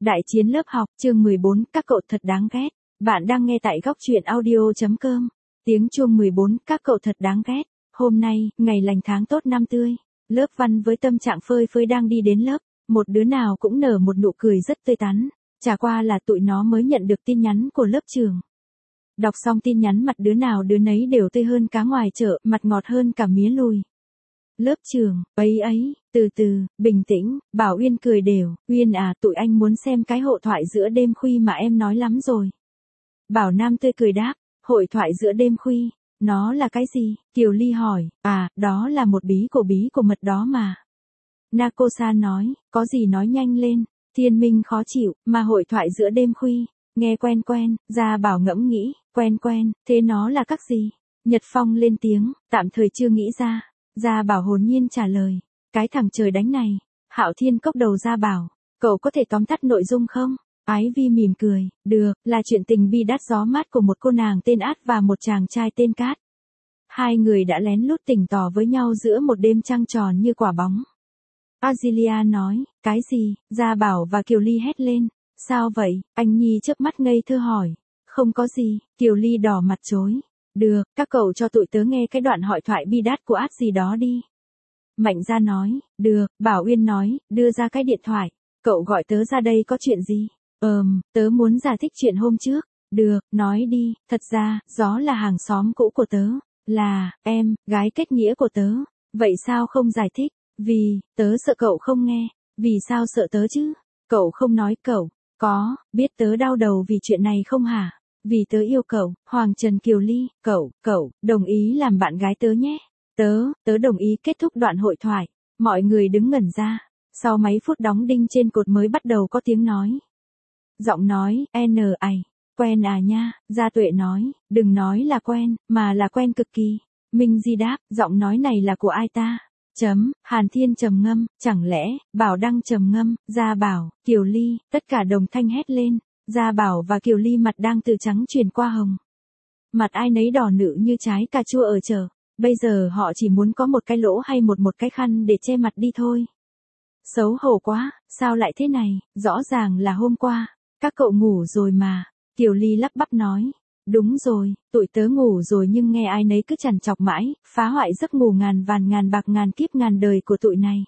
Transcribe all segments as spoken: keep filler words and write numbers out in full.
Đại chiến lớp học, chương mười bốn, các cậu thật đáng ghét. Bạn đang nghe tại góc truyện audio.com. Tiếng chuông mười bốn, các cậu thật đáng ghét. Hôm nay, ngày lành tháng tốt năm tươi. Lớp văn với tâm trạng phơi phới đang đi đến lớp. Một đứa nào cũng nở một nụ cười rất tươi tắn. Chả qua là tụi nó mới nhận được tin nhắn của lớp trưởng. Đọc xong tin nhắn mặt đứa nào đứa nấy đều tươi hơn cá ngoài chợ, mặt ngọt hơn cả mía lùi. Lớp trưởng, ấy ấy, từ từ, bình tĩnh, bảo Uyên cười đều, Uyên à, tụi anh muốn xem cái hội thoại giữa đêm khuya mà em nói lắm rồi. Bảo Nam tươi cười đáp, hội thoại giữa đêm khuya, nó là cái gì? Kiều Ly hỏi, à, đó là một bí cổ bí của mật đó mà. Nakosa nói, có gì nói nhanh lên, Thiên Minh khó chịu, mà hội thoại giữa đêm khuya, nghe quen quen, Gia Bảo ngẫm nghĩ, quen quen, thế nó là các gì? Nhật Phong lên tiếng, tạm thời chưa nghĩ ra. Gia Bảo hồn nhiên trả lời, cái thằng trời đánh này. Hạo Thiên cốc đầu Gia Bảo, cậu có thể tóm tắt nội dung không? Ái Vi mỉm cười, được, là chuyện tình bi đát gió mát của một cô nàng tên Át và một chàng trai tên Cát. Hai người đã lén lút tình tỏ với nhau giữa một đêm trăng tròn như quả bóng. Azilia nói, cái gì? Gia Bảo và Kiều Ly hét lên, sao vậy? Anh Nhi chớp mắt ngây thơ hỏi, không có gì. Kiều Ly đỏ mặt chối. Được, các cậu cho tụi tớ nghe cái đoạn hội thoại bi đát của Át gì đó đi. Mạnh Gia nói, được, Bảo Uyên nói, đưa ra cái điện thoại. Cậu gọi tớ ra đây có chuyện gì? Ờm, tớ muốn giải thích chuyện hôm trước. Được, nói đi, thật ra, Gió là hàng xóm cũ của tớ. Là, em, gái kết nghĩa của tớ. Vậy sao không giải thích? Vì, tớ sợ cậu không nghe. Vì sao sợ tớ chứ? Cậu không nói cậu. Có, biết tớ đau đầu vì chuyện này không hả? Vì tớ yêu cậu, Hoàng Trần Kiều Ly, cậu, cậu, đồng ý làm bạn gái tớ nhé. Tớ, tớ đồng ý. Kết thúc đoạn hội thoại. Mọi người đứng ngẩn ra. Sau mấy phút đóng đinh trên cột mới bắt đầu có tiếng nói. Giọng nói, N ai, quen à nha, Gia Tuệ nói, đừng nói là quen, mà là quen cực kỳ. Minh Di đáp, giọng nói này là của ai ta? Chấm, Hàn Thiên trầm ngâm, chẳng lẽ, Bảo Đăng trầm ngâm, Gia Bảo, Kiều Ly, tất cả đồng thanh hét lên. Gia Bảo và Kiều Ly mặt đang từ trắng chuyển qua hồng. Mặt ai nấy đỏ nự như trái cà chua ở chợ. Bây giờ họ chỉ muốn có một cái lỗ hay một một cái khăn để che mặt đi thôi. Xấu hổ quá, sao lại thế này, rõ ràng là hôm qua. Các cậu ngủ rồi mà. Kiều Ly lắp bắp nói. Đúng rồi, tụi tớ ngủ rồi nhưng nghe ai nấy cứ chằn chọc mãi, phá hoại giấc ngủ ngàn vàn ngàn bạc ngàn kiếp ngàn đời của tụi này.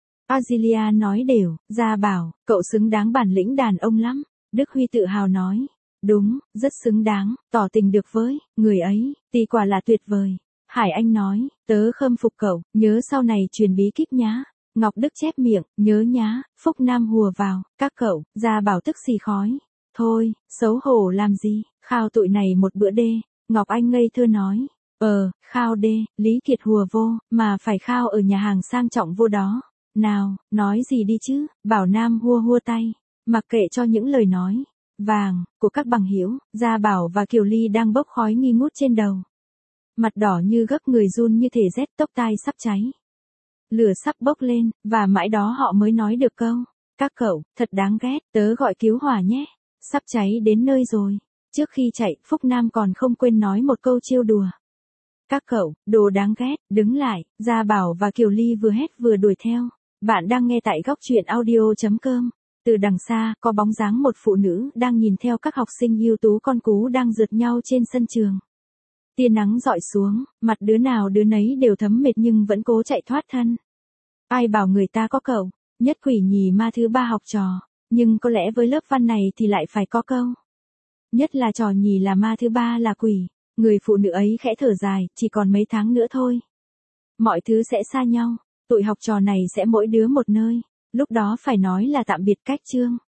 Azilia nói đều, Gia Bảo, cậu xứng đáng bản lĩnh đàn ông lắm. Đức Huy tự hào nói. Đúng, rất xứng đáng, tỏ tình được với người ấy, thì quả là tuyệt vời. Hải Anh nói, tớ khâm phục cậu, nhớ sau này truyền bí kíp nhá. Ngọc Đức chép miệng, nhớ nhá. Phúc Nam hùa vào, các cậu. Gia Bảo tức xì khói. Thôi, xấu hổ làm gì, khao tụi này một bữa đê. Ngọc Anh ngây thơ nói. Ờ, khao đê, Lý Kiệt hùa vô, mà phải khao ở nhà hàng sang trọng vô đó. Nào, nói gì đi chứ. Bảo Nam hua hua tay. Mặc kệ cho những lời nói vàng của các bằng hữu, Gia Bảo và Kiều Ly đang bốc khói nghi ngút trên đầu. Mặt đỏ như gấp, người run như thể rét, tóc tai sắp cháy. Lửa sắp bốc lên, và mãi đó họ mới nói được câu. Các cậu, thật đáng ghét, tớ gọi cứu hỏa nhé. Sắp cháy đến nơi rồi. Trước khi chạy, Phúc Nam còn không quên nói một câu trêu đùa. Các cậu, đồ đáng ghét, đứng lại. Gia Bảo và Kiều Ly vừa hét vừa đuổi theo. Bạn đang nghe tại góc truyện audio.com. Từ đằng xa, có bóng dáng một phụ nữ đang nhìn theo các học sinh ưu tú con cú đang rượt nhau trên sân trường. Tia nắng rọi xuống, mặt đứa nào đứa nấy đều thấm mệt nhưng vẫn cố chạy thoát thân. Ai bảo người ta có cậu, nhất quỷ nhì ma thứ ba học trò, nhưng có lẽ với lớp văn này thì lại phải có câu. Nhất là trò nhì là ma thứ ba là quỷ. Người phụ nữ ấy khẽ thở dài, chỉ còn mấy tháng nữa thôi. Mọi thứ sẽ xa nhau, tụi học trò này sẽ mỗi đứa một nơi. Lúc đó phải nói là tạm biệt cách chương.